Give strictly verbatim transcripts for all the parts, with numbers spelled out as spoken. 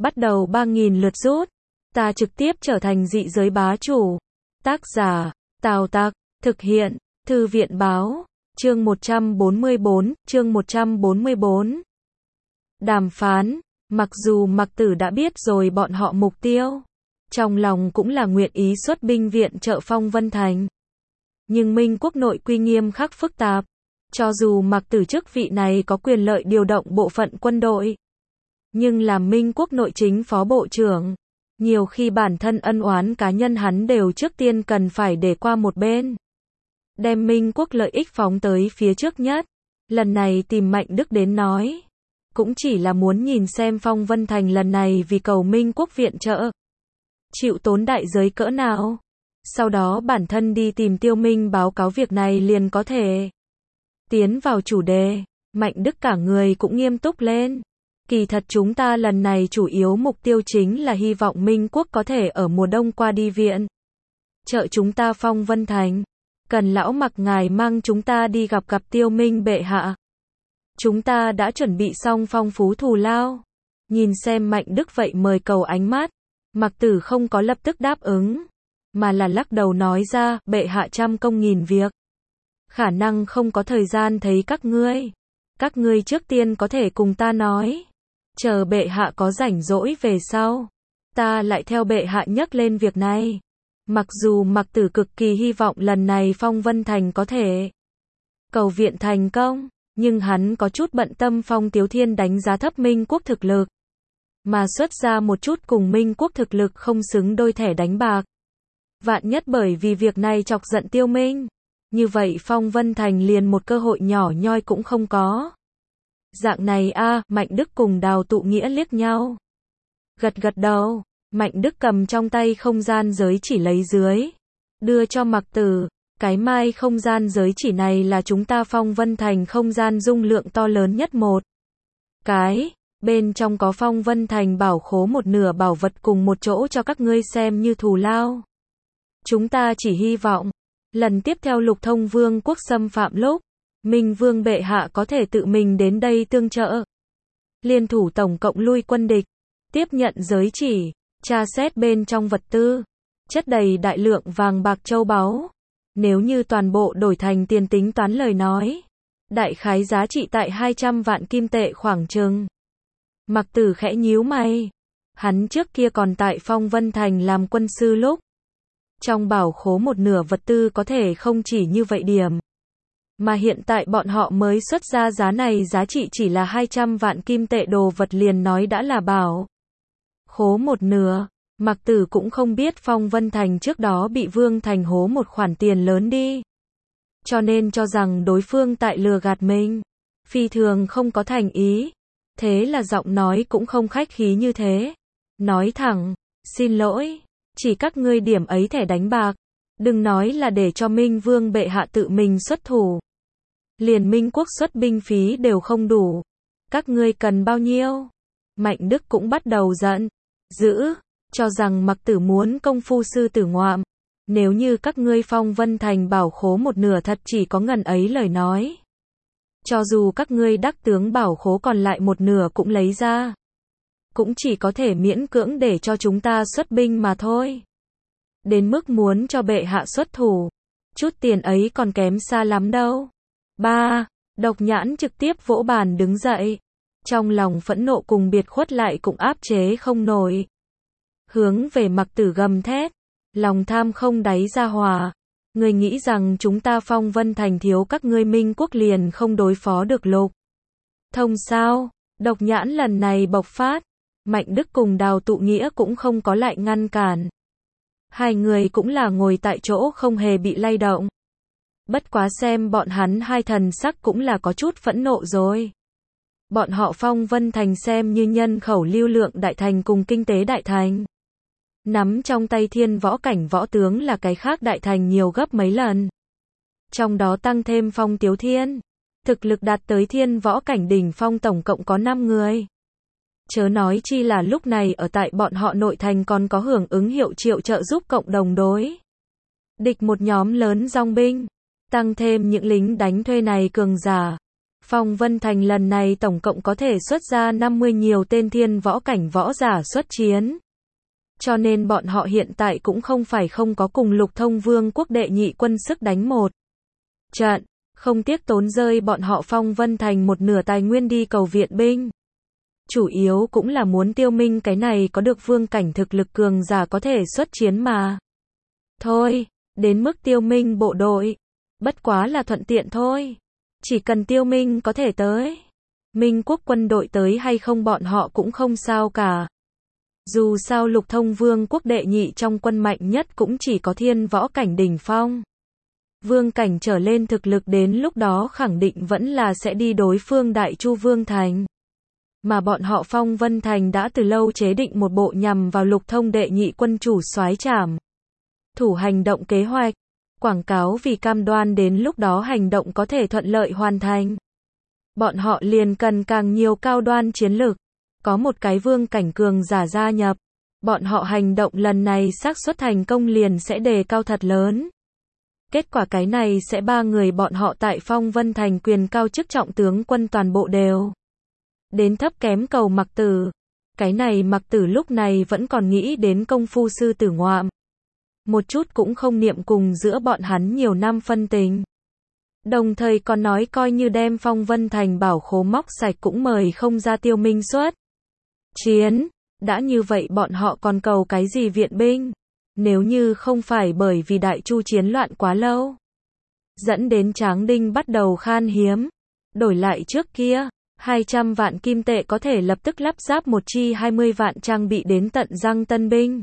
bắt đầu ba nghìn lượt rút. Ta trực tiếp trở thành dị giới bá chủ. Tác giả, Tào Tặc, thực hiện, Thư viện báo, chương một trăm bốn mươi bốn, chương một trăm bốn mươi bốn. Đàm phán, mặc dù Mạc Tử đã biết rồi bọn họ mục tiêu, trong lòng cũng là nguyện ý xuất binh viện trợ Phong Vân Thành. Nhưng Minh quốc nội quy nghiêm khắc phức tạp, cho dù Mạc Tử chức vị này có quyền lợi điều động bộ phận quân đội, nhưng làm Minh quốc nội chính phó bộ trưởng, nhiều khi bản thân ân oán cá nhân hắn đều trước tiên cần phải để qua một bên. Đem Minh quốc lợi ích phóng tới phía trước nhất. Lần này tìm Mạnh Đức đến nói, cũng chỉ là muốn nhìn xem Phong Vân Thành lần này vì cầu Minh quốc viện trợ, chịu tốn đại giới cỡ nào. Sau đó bản thân đi tìm Tiêu Minh báo cáo việc này liền có thể. Tiến vào chủ đề, Mạnh Đức cả người cũng nghiêm túc lên. Kỳ thật chúng ta lần này chủ yếu mục tiêu chính là hy vọng Minh quốc có thể ở mùa đông qua đi viện trợ chúng ta Phong Vân Thành. Cần lão Mạc ngài mang chúng ta đi gặp gặp Tiêu Minh bệ hạ. Chúng ta đã chuẩn bị xong phong phú thù lao. Nhìn xem Mạnh Đức vậy mời cầu ánh mắt, Mạc Tử không có lập tức đáp ứng, mà là lắc đầu nói ra, bệ hạ trăm công nghìn việc, khả năng không có thời gian thấy các ngươi. Các ngươi trước tiên có thể cùng ta nói, chờ bệ hạ có rảnh rỗi về sau, ta lại theo bệ hạ nhắc lên việc này. Mặc dù Mạc Tử cực kỳ hy vọng lần này Phong Vân Thành có thể cầu viện thành công, nhưng hắn có chút bận tâm Phong Tiếu Thiên đánh giá thấp Minh quốc thực lực, mà xuất ra một chút cùng Minh quốc thực lực không xứng đôi thẻ đánh bạc. Vạn nhất bởi vì việc này chọc giận Tiêu Minh, như vậy Phong Vân Thành liền một cơ hội nhỏ nhoi cũng không có. Dạng này a, à, Mạnh Đức cùng Đào Tụ Nghĩa liếc nhau. Gật gật đầu, Mạnh Đức cầm trong tay không gian giới chỉ lấy dưới, đưa cho Mạc Tử. Cái mai không gian giới chỉ này là chúng ta Phong Vân Thành không gian dung lượng to lớn nhất một cái, bên trong có Phong Vân Thành bảo khố một nửa bảo vật cùng một chỗ cho các ngươi xem như thù lao. Chúng ta chỉ hy vọng, lần tiếp theo Lục Thông Vương quốc xâm phạm lúc, Minh Vương bệ hạ có thể tự mình đến đây tương trợ. Liên thủ tổng cộng lui quân địch, tiếp nhận giới chỉ, tra xét bên trong vật tư, chất đầy đại lượng vàng bạc châu báu. Nếu như toàn bộ đổi thành tiền tính toán lời nói, đại khái giá trị tại hai trăm vạn kim tệ khoảng chừng. Mạc Tử khẽ nhíu mày. Hắn trước kia còn tại Phong Vân Thành làm quân sư lúc, trong bảo khố một nửa vật tư có thể không chỉ như vậy điểm. Mà hiện tại bọn họ mới xuất ra giá này giá trị chỉ là hai trăm vạn kim tệ đồ vật liền nói đã là bảo khố một nửa. Mạc Tử cũng không biết Phong Vân Thành trước đó bị Vương Thành hố một khoản tiền lớn đi, cho nên cho rằng đối phương tại lừa gạt mình, phi thường không có thành ý. Thế là giọng nói cũng không khách khí như thế, nói thẳng, xin lỗi, chỉ các ngươi điểm ấy thẻ đánh bạc, đừng nói là để cho Minh Vương bệ hạ tự mình xuất thủ, liền Minh quốc xuất binh phí đều không đủ, các ngươi cần bao nhiêu? Mạnh Đức cũng bắt đầu giận dữ, cho rằng Mạc Tử muốn công phu sư tử ngoạm. Nếu như các ngươi Phong Vân Thành bảo khố một nửa thật chỉ có ngần ấy lời nói, cho dù các ngươi đắc tướng bảo khố còn lại một nửa cũng lấy ra, cũng chỉ có thể miễn cưỡng để cho chúng ta xuất binh mà thôi. Đến mức muốn cho bệ hạ xuất thủ, chút tiền ấy còn kém xa lắm đâu. Ba, Độc Nhãn trực tiếp vỗ bàn đứng dậy, trong lòng phẫn nộ cùng biệt khuất lại cũng áp chế không nổi. Hướng về Mạc Tử gầm thét, lòng tham không đáy ra hòa. Ngươi nghĩ rằng chúng ta Phong Vân Thành thiếu các ngươi Minh quốc liền không đối phó được Lục Thông sao? Độc Nhãn lần này bộc phát, Mạnh Đức cùng Đào Tụ Nghĩa cũng không có lại ngăn cản. Hai người cũng là ngồi tại chỗ không hề bị lay động. Bất quá xem bọn hắn hai thần sắc cũng là có chút phẫn nộ rồi. Bọn họ Phong Vân Thành xem như nhân khẩu lưu lượng đại thành cùng kinh tế đại thành, nắm trong tay thiên võ cảnh võ tướng là cái khác đại thành nhiều gấp mấy lần. Trong đó tăng thêm Phong Tiếu Thiên, thực lực đạt tới thiên võ cảnh đỉnh phong tổng cộng có năm người. Chớ nói chi là lúc này ở tại bọn họ nội thành còn có hưởng ứng hiệu triệu trợ giúp cộng đồng đối địch một nhóm lớn dòng binh, tăng thêm những lính đánh thuê này cường giả. Phong Vân Thành lần này tổng cộng có thể xuất ra năm mươi nhiều tên thiên võ cảnh võ giả xuất chiến. Cho nên bọn họ hiện tại cũng không phải không có cùng Lục Thông Vương quốc đệ nhị quân sức đánh một trận, không tiếc tốn rơi bọn họ Phong Vân Thành một nửa tài nguyên đi cầu viện binh. Chủ yếu cũng là muốn tiêu minh cái này có được vương cảnh thực lực cường giả có thể xuất chiến mà. Thôi, đến mức tiêu minh bộ đội, bất quá là thuận tiện thôi. Chỉ cần tiêu minh có thể tới, Minh quốc quân đội tới hay không bọn họ cũng không sao cả. Dù sao Lục Thông Vương quốc đệ nhị trong quân mạnh nhất cũng chỉ có thiên võ cảnh đỉnh phong. Vương cảnh trở lên thực lực đến lúc đó khẳng định vẫn là sẽ đi đối phương Đại Chu Vương Thành. Mà bọn họ Phong Vân Thành đã từ lâu chế định một bộ nhằm vào Lục Thông đệ nhị quân chủ soái trảm thủ hành động kế hoạch, quảng cáo vì cam đoan đến lúc đó hành động có thể thuận lợi hoàn thành. Bọn họ liền cần càng nhiều cao đoan chiến lược, có một cái vương cảnh cường giả gia nhập, bọn họ hành động lần này xác suất thành công liền sẽ đề cao thật lớn. Kết quả cái này sẽ ba người bọn họ tại Phong Vân Thành quyền cao chức trọng tướng quân toàn bộ đều đến thấp kém cầu Mặc Tử. Cái này Mặc Tử lúc này vẫn còn nghĩ đến công phu sư tử ngoạm. Một chút cũng không niệm cùng giữa bọn hắn nhiều năm phân tình. Đồng thời còn nói coi như đem Phong Vân Thành bảo khố móc sạch cũng mời không ra tiêu minh xuất chiến. Đã như vậy bọn họ còn cầu cái gì viện binh? Nếu như không phải bởi vì Đại Chu chiến loạn quá lâu, dẫn đến Tráng Đinh bắt đầu khan hiếm, đổi lại trước kia, hai trăm vạn kim tệ có thể lập tức lắp ráp một chi hai mươi vạn trang bị đến tận răng tân binh.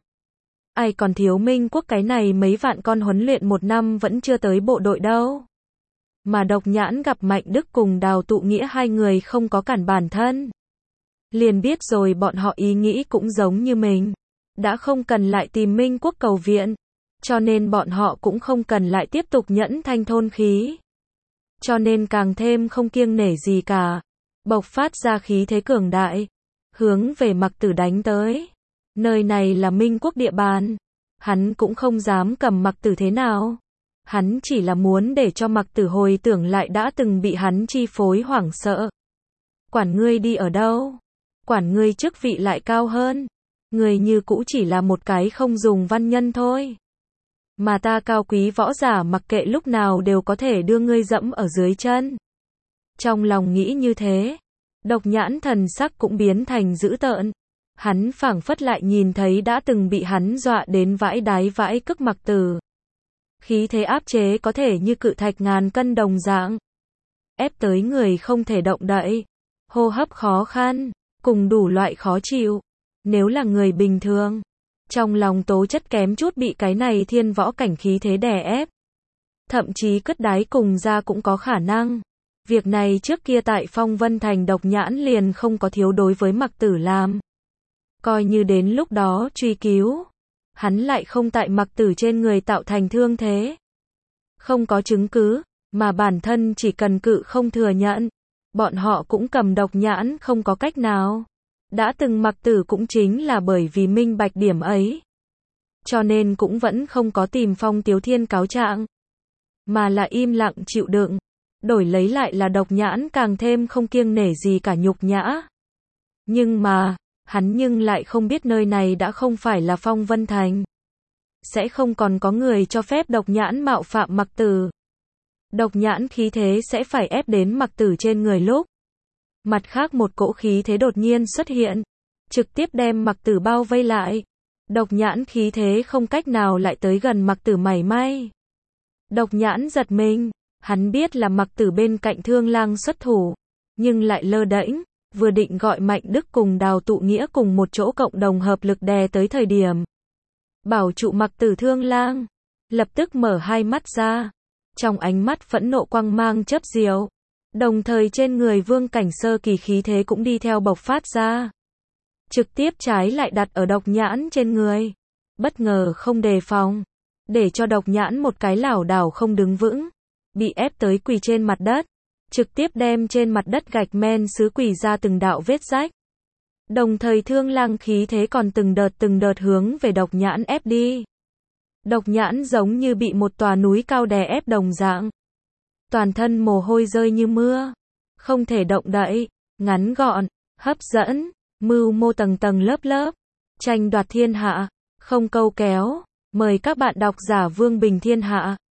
Ai còn thiếu Minh quốc cái này mấy vạn con huấn luyện một năm vẫn chưa tới bộ đội đâu. Mà Độc Nhãn gặp Mạnh Đức cùng Đào Tụ Nghĩa hai người không có cản bản thân. Liền biết rồi bọn họ ý nghĩ cũng giống như mình. Đã không cần lại tìm Minh quốc cầu viện. Cho nên bọn họ cũng không cần lại tiếp tục nhẫn thanh thôn khí. Cho nên càng thêm không kiêng nể gì cả. Bộc phát ra khí thế cường đại. Hướng về Mặc Tử đánh tới. Nơi này là Minh quốc địa bàn. Hắn cũng không dám cầm Mặc Tử thế nào. Hắn chỉ là muốn để cho Mặc Tử hồi tưởng lại đã từng bị hắn chi phối hoảng sợ. Quản ngươi đi ở đâu? Quản ngươi chức vị lại cao hơn. Người như cũ chỉ là một cái không dùng văn nhân thôi. Mà ta cao quý võ giả mặc kệ lúc nào đều có thể đưa ngươi dẫm ở dưới chân. Trong lòng nghĩ như thế, Độc Nhãn thần sắc cũng biến thành dữ tợn. Hắn phảng phất lại nhìn thấy đã từng bị hắn dọa đến vãi đái vãi cức Mặc Tử. Khí thế áp chế có thể như cự thạch ngàn cân đồng dạng. Ép tới người không thể động đậy. Hô hấp khó khăn, cùng đủ loại khó chịu. Nếu là người bình thường, trong lòng tố chất kém chút bị cái này thiên võ cảnh khí thế đè ép. Thậm chí cất đái cùng ra cũng có khả năng. Việc này trước kia tại Phong Vân Thành Độc Nhãn liền không có thiếu đối với Mặc Tử làm. Coi như đến lúc đó truy cứu, hắn lại không tại Mặc Tử trên người tạo thành thương thế. Không có chứng cứ, mà bản thân chỉ cần cự không thừa nhận. Bọn họ cũng cầm Độc Nhãn không có cách nào. Đã từng Mặc Tử cũng chính là bởi vì minh bạch điểm ấy. Cho nên cũng vẫn không có tìm Phong Tiếu Thiên cáo trạng. Mà là im lặng chịu đựng. Đổi lấy lại là Độc Nhãn càng thêm không kiêng nể gì cả nhục nhã. Nhưng mà, hắn nhưng lại không biết nơi này đã không phải là Phong Vân Thành. Sẽ không còn có người cho phép Độc Nhãn mạo phạm Mặc Tử. Độc Nhãn khí thế sẽ phải ép đến Mặc Tử trên người lúc. Mặt khác một cỗ khí thế đột nhiên xuất hiện, trực tiếp đem Mặc Tử bao vây lại. Độc Nhãn khí thế không cách nào lại tới gần Mặc Tử mảy may. Độc Nhãn giật mình, hắn biết là Mặc Tử bên cạnh Thương Lang xuất thủ, nhưng lại lơ đễnh, vừa định gọi Mạnh Đức cùng Đào Tụ Nghĩa cùng một chỗ cộng đồng hợp lực đè tới thời điểm. Bảo trụ Mặc Tử Thương Lang, lập tức mở hai mắt ra, trong ánh mắt phẫn nộ quang mang chớp diệu. Đồng thời trên người vương cảnh sơ kỳ khí thế cũng đi theo bộc phát ra. Trực tiếp trái lại đặt ở Độc Nhãn trên người. Bất ngờ không đề phòng. Để cho Độc Nhãn một cái lảo đảo không đứng vững. Bị ép tới quỳ trên mặt đất. Trực tiếp đem trên mặt đất gạch men sứ quỳ ra từng đạo vết rách. Đồng thời Thương Lang khí thế còn từng đợt từng đợt hướng về Độc Nhãn ép đi. Độc Nhãn giống như bị một tòa núi cao đè ép đồng dạng. Toàn thân mồ hôi rơi như mưa. không thể động đậy, ngắn gọn, hấp dẫn, mưu mô tầng tầng lớp lớp, tranh đoạt thiên hạ, không câu kéo. Mời các bạn đọc giả Vương Bình Thiên Hạ